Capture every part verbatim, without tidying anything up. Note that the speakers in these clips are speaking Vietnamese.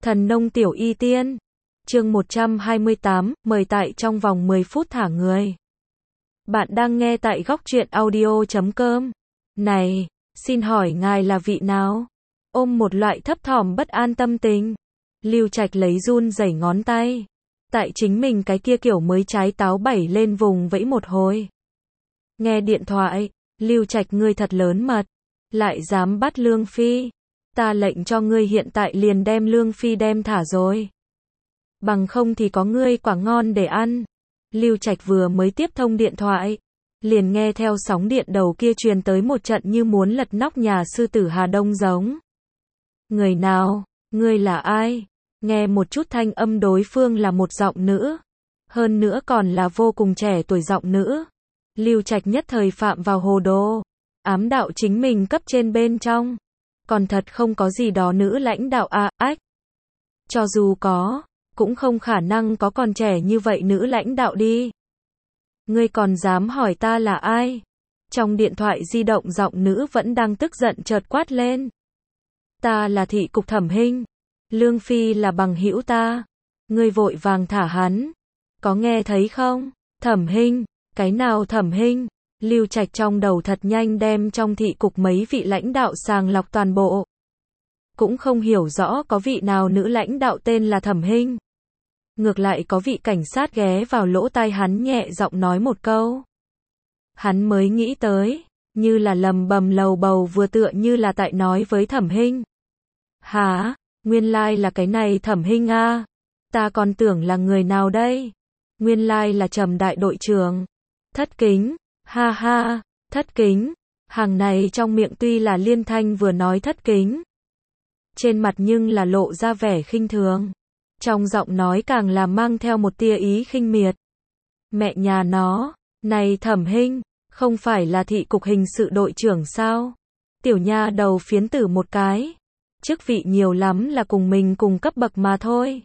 Thần nông tiểu y tiên. Chương một trăm hai mươi tám, mời tại trong vòng mười phút thả người. Bạn đang nghe tại góc truyện audio chấm com. Này, xin hỏi ngài là vị nào? Ôm một loại thấp thỏm bất an tâm tình. Lưu Trạch lấy run rẩy ngón tay. Tại chính mình cái kia kiểu mới trái táo bảy lên vùng vẫy một hồi. Nghe điện thoại, Lưu Trạch ngươi thật lớn mật. Lại dám bắt Lương Phi. Ta lệnh cho ngươi hiện tại liền đem Lương Phi đem thả rồi. Bằng không thì có ngươi quả ngon để ăn. Lưu Trạch vừa mới tiếp thông điện thoại, liền nghe theo sóng điện đầu kia truyền tới một trận như muốn lật nóc nhà sư tử Hà Đông giống. Người nào? Ngươi là ai? Nghe một chút thanh âm đối phương là một giọng nữ. Hơn nữa còn là vô cùng trẻ tuổi giọng nữ. Lưu Trạch nhất thời phạm vào hồ đồ. Ám đạo chính mình cấp trên bên trong. Còn thật không có gì đó nữ lãnh đạo à, ách. Cho dù có, cũng không khả năng có còn trẻ như vậy nữ lãnh đạo đi. Ngươi còn dám hỏi ta là ai? Trong điện thoại di động giọng nữ vẫn đang tức giận chợt quát lên. Ta là thị cục Thẩm Hinh. Lương Phi là bằng hữu ta. Ngươi vội vàng thả hắn. Có nghe thấy không? Thẩm Hinh, cái nào Thẩm Hinh? Lưu Trạch trong đầu thật nhanh đem trong thị cục mấy vị lãnh đạo sàng lọc toàn bộ. Cũng không hiểu rõ có vị nào nữ lãnh đạo tên là Thẩm Hinh. Ngược lại có vị cảnh sát ghé vào lỗ tai hắn nhẹ giọng nói một câu. Hắn mới nghĩ tới, như là lầm bầm lầu bầu vừa tựa như là tại nói với Thẩm Hinh. Hả, nguyên lai là cái này Thẩm Hinh a, ta còn tưởng là người nào đây? Nguyên lai là Trầm đại đội trưởng. Thất kính, ha ha, thất kính. Hàng này trong miệng tuy là liên thanh vừa nói thất kính, trên mặt nhưng là lộ ra vẻ khinh thường. Trong giọng nói càng là mang theo một tia ý khinh miệt. Mẹ nhà nó, này Thẩm Hinh, không phải là thị cục hình sự đội trưởng sao? Tiểu nha đầu phiến tử một cái. Chức vị nhiều lắm là cùng mình cùng cấp bậc mà thôi.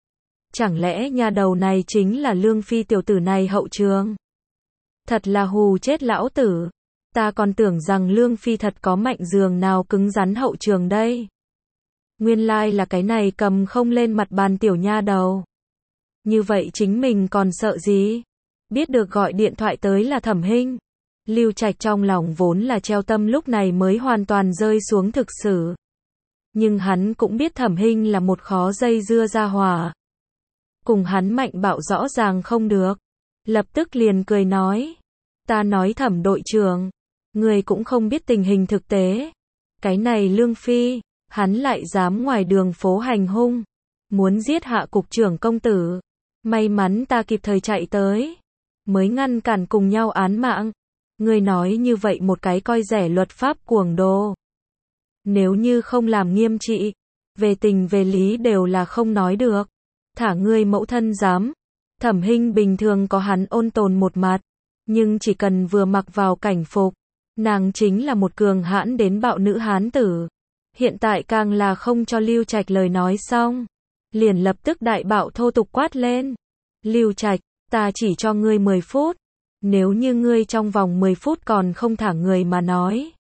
Chẳng lẽ nha đầu này chính là Lương Phi tiểu tử này hậu trường? Thật là hù chết lão tử. Ta còn tưởng rằng Lương Phi thật có mạnh giường nào cứng rắn hậu trường đây. Nguyên lai là cái này cầm không lên mặt bàn tiểu nha đầu. Như vậy chính mình còn sợ gì? Biết được gọi điện thoại tới là Thẩm Hinh. Lưu Trạch trong lòng vốn là treo tâm lúc này mới hoàn toàn rơi xuống thực sự. Nhưng hắn cũng biết Thẩm Hinh là một khó dây dưa ra hỏa. Cùng hắn mạnh bạo rõ ràng không được. Lập tức liền cười nói. Ta nói Thẩm đội trưởng, người cũng không biết tình hình thực tế. Cái này Lương Phi, hắn lại dám ngoài đường phố hành hung, muốn giết hạ cục trưởng công tử. May mắn ta kịp thời chạy tới, mới ngăn cản cùng nhau án mạng. Ngươi nói như vậy một cái coi rẻ luật pháp cuồng đồ. Nếu như không làm nghiêm trị, về tình về lý đều là không nói được. Thả ngươi mẫu thân dám. Thẩm Hinh bình thường có hắn ôn tồn một mặt, nhưng chỉ cần vừa mặc vào cảnh phục, nàng chính là một cường hãn đến bạo nữ hán tử. Hiện tại càng là không cho Lưu Trạch lời nói xong, liền lập tức đại bạo thô tục quát lên. Lưu Trạch, ta chỉ cho ngươi mười phút, nếu như ngươi trong vòng mười phút còn không thả người mà nói,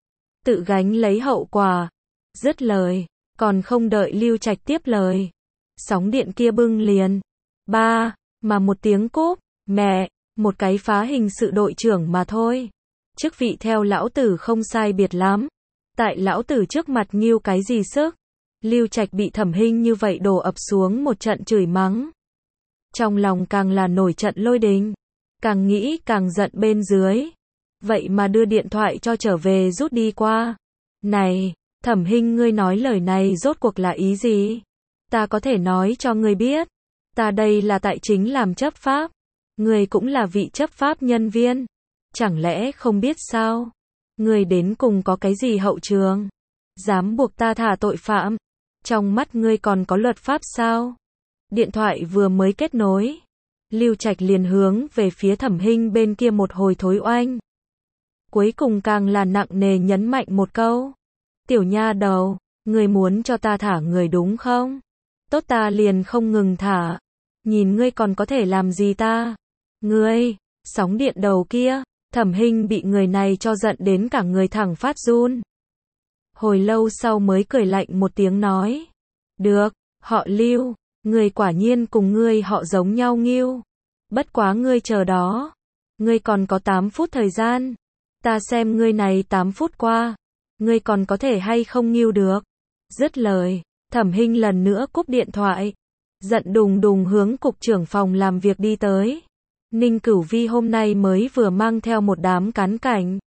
tự gánh lấy hậu quả. Dứt lời, còn không đợi Lưu Trạch tiếp lời, sóng điện kia bưng liền. Ba, mà một tiếng cúp, mẹ, một cái phá hình sự đội trưởng mà thôi. Chức vị theo lão tử không sai biệt lắm. Tại lão tử trước mặt nghiêu cái gì sức? Lưu Trạch bị Thẩm Hinh như vậy đổ ập xuống một trận chửi mắng. Trong lòng càng là nổi trận lôi đình. Càng nghĩ càng giận bên dưới. Vậy mà đưa điện thoại cho trở về rút đi qua. Này, Thẩm Hinh ngươi nói lời này rốt cuộc là ý gì? Ta có thể nói cho ngươi biết. Ta đây là tại chính làm chấp pháp. Ngươi cũng là vị chấp pháp nhân viên. Chẳng lẽ không biết sao? Ngươi đến cùng có cái gì hậu trường? Dám buộc ta thả tội phạm? Trong mắt ngươi còn có luật pháp sao? Điện thoại vừa mới kết nối, Lưu Trạch liền hướng về phía Thẩm Hinh bên kia một hồi thối oanh. Cuối cùng càng là nặng nề nhấn mạnh một câu. Tiểu nha đầu, ngươi muốn cho ta thả người đúng không? Tốt ta liền không ngừng thả. Nhìn ngươi còn có thể làm gì ta? Ngươi, sóng điện đầu kia. Thẩm Hinh bị người này cho giận đến cả người thẳng phát run. Hồi lâu sau mới cười lạnh một tiếng nói. Được, Họ Lưu, ngươi quả nhiên cùng ngươi họ giống nhau nghiêu. Bất quá ngươi chờ đó. Ngươi còn có tám phút thời gian. Ta xem ngươi này tám phút qua. Ngươi còn có thể hay không nghiêu được. Dứt lời, Thẩm Hinh lần nữa cúp điện thoại. Giận đùng đùng hướng cục trưởng phòng làm việc đi tới. Ninh Cửu Vi hôm nay mới vừa mang theo một đám cán cảnh.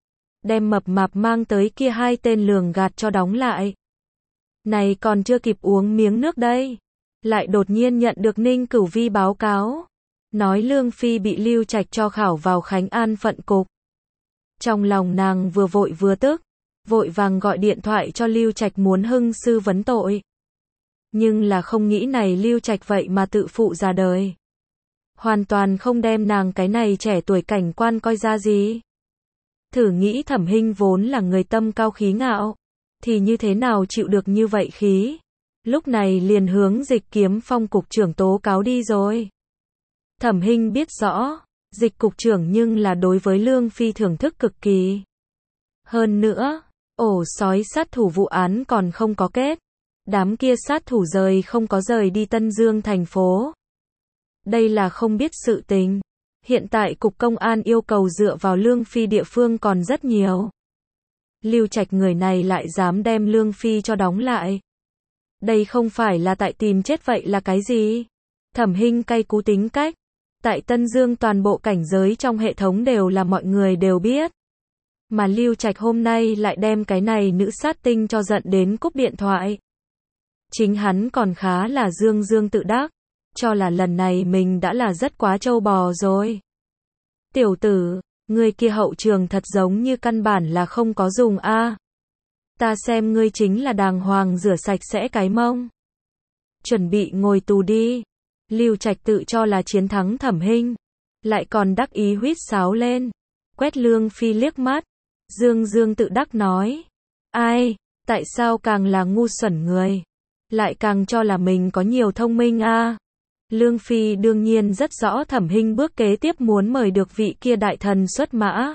Đem mập mạp mang tới kia hai tên lường gạt cho đóng lại. Này còn chưa kịp uống miếng nước đây. Lại đột nhiên nhận được Ninh Cửu Vi báo cáo. Nói Lương Phi bị Lưu Trạch cho khảo vào Khánh An phận cục. Trong lòng nàng vừa vội vừa tức. Vội vàng gọi điện thoại cho Lưu Trạch muốn hưng sư vấn tội. Nhưng là không nghĩ này Lưu Trạch vậy mà tự phụ ra đời. Hoàn toàn không đem nàng cái này trẻ tuổi cảnh quan coi ra gì. Thử nghĩ Thẩm Hinh vốn là người tâm cao khí ngạo. Thì như thế nào chịu được như vậy khí. Lúc này liền hướng Dịch Kiếm Phong cục trưởng tố cáo đi rồi. Thẩm Hinh biết rõ. Dịch cục trưởng nhưng là đối với Lương Phi thưởng thức cực kỳ. Hơn nữa, ổ sói sát thủ vụ án còn không có kết. Đám kia sát thủ rời không có rời đi Tân Dương thành phố. Đây là không biết sự tình. Hiện tại cục công an yêu cầu dựa vào Lương Phi địa phương còn rất nhiều. Lưu Trạch người này lại dám đem Lương Phi cho đóng lại. Đây không phải là tại tìm chết vậy là cái gì? Thẩm Hinh cay cú tính cách. Tại Tân Dương toàn bộ cảnh giới trong hệ thống đều là mọi người đều biết. Mà Lưu Trạch hôm nay lại đem cái này nữ sát tinh cho giận đến cúp điện thoại. Chính hắn còn khá là dương dương tự đắc. Cho là lần này mình đã là rất quá trâu bò rồi. Tiểu tử, ngươi kia hậu trường thật giống như căn bản là không có dùng a. À. Ta xem ngươi chính là đàng hoàng rửa sạch sẽ cái mông. Chuẩn bị ngồi tù đi. Lưu Trạch tự cho là chiến thắng Thẩm Hinh. Lại còn đắc ý huýt sáo lên. Quét Lương Phi liếc mắt. Dương dương tự đắc nói. Ai, tại sao càng là ngu xuẩn người. Lại càng cho là mình có nhiều thông minh a. À. Lương Phi đương nhiên rất rõ Thẩm Hinh bước kế tiếp muốn mời được vị kia đại thần xuất mã.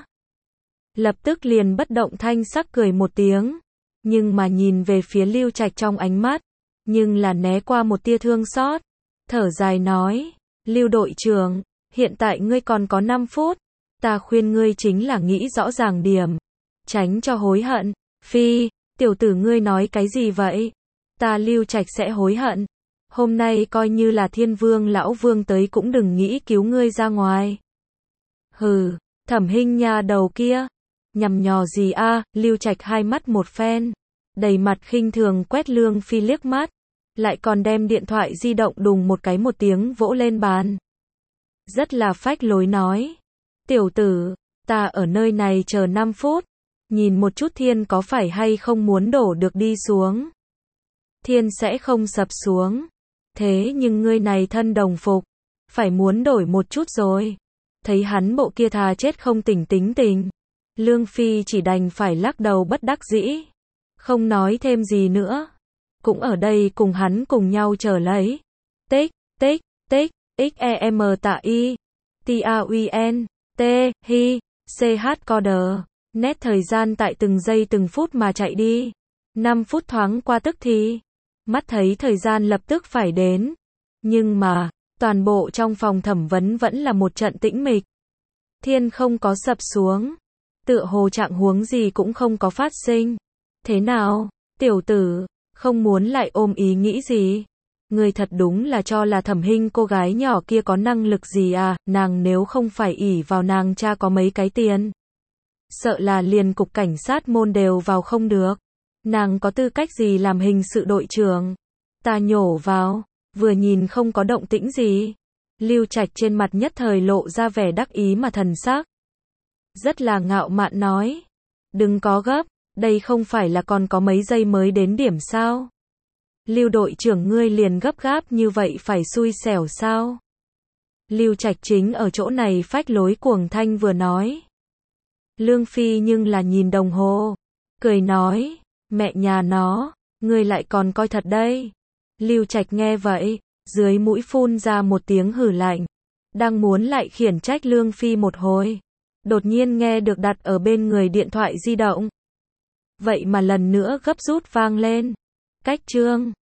Lập tức liền bất động thanh sắc cười một tiếng. Nhưng mà nhìn về phía Lưu Trạch trong ánh mắt. Nhưng là né qua một tia thương xót. Thở dài nói. Lưu đội trưởng, hiện tại ngươi còn có năm phút. Ta khuyên ngươi chính là nghĩ rõ ràng điểm. Tránh cho hối hận. Phi, tiểu tử ngươi nói cái gì vậy? Ta Lưu Trạch sẽ hối hận. Hôm nay coi như là Thiên Vương lão vương tới cũng đừng nghĩ cứu ngươi ra ngoài. Hừ, Thẩm Hinh nha đầu kia. Nhằm nhò gì a? À, Lưu Trạch hai mắt một phen. Đầy mặt khinh thường quét Lương Phi liếc mắt. Lại còn đem điện thoại di động đùng một cái một tiếng vỗ lên bàn. Rất là phách lối nói. Tiểu tử, ta ở nơi này chờ năm phút. Nhìn một chút thiên có phải hay không muốn đổ được đi xuống. Thiên sẽ không sập xuống. Thế nhưng ngươi này thân đồng phục. Phải muốn đổi một chút rồi. Thấy hắn bộ kia thà chết không tỉnh tính tình. Lương Phi chỉ đành phải lắc đầu bất đắc dĩ. Không nói thêm gì nữa. Cũng ở đây cùng hắn cùng nhau chờ lấy. Tích, tích, tích, x e m tạ y. t a u n, t, hi, ch coder. Nét thời gian tại từng giây từng phút mà chạy đi. năm phút thoáng qua tức thì. Mắt thấy thời gian lập tức phải đến. Nhưng mà, toàn bộ trong phòng thẩm vấn vẫn là một trận tĩnh mịch. Thiên không có sập xuống. Tựa hồ trạng huống gì cũng không có phát sinh. Thế nào, tiểu tử, không muốn lại ôm ý nghĩ gì? Người thật đúng là cho là Thẩm Hinh cô gái nhỏ kia có năng lực gì à, nàng nếu không phải ỷ vào nàng cha có mấy cái tiền. Sợ là liền cục cảnh sát môn đều vào không được. Nàng có tư cách gì làm hình sự đội trưởng? Ta nhổ vào, vừa nhìn không có động tĩnh gì. Lưu Trạch trên mặt nhất thời lộ ra vẻ đắc ý mà thần sắc. Rất là ngạo mạn nói. Đừng có gấp, đây không phải là còn có mấy giây mới đến điểm sao? Lưu đội trưởng ngươi liền gấp gáp như vậy phải xui xẻo sao? Lưu Trạch chính ở chỗ này phách lối cuồng thanh vừa nói. Lương Phi nhưng là nhìn đồng hồ, cười nói, mẹ nhà nó, ngươi lại còn coi thật đây. Lưu Trạch nghe vậy, dưới mũi phun ra một tiếng hử lạnh, đang muốn lại khiển trách Lương Phi một hồi, đột nhiên nghe được đặt ở bên người điện thoại di động. Vậy mà lần nữa gấp rút vang lên. Cách chương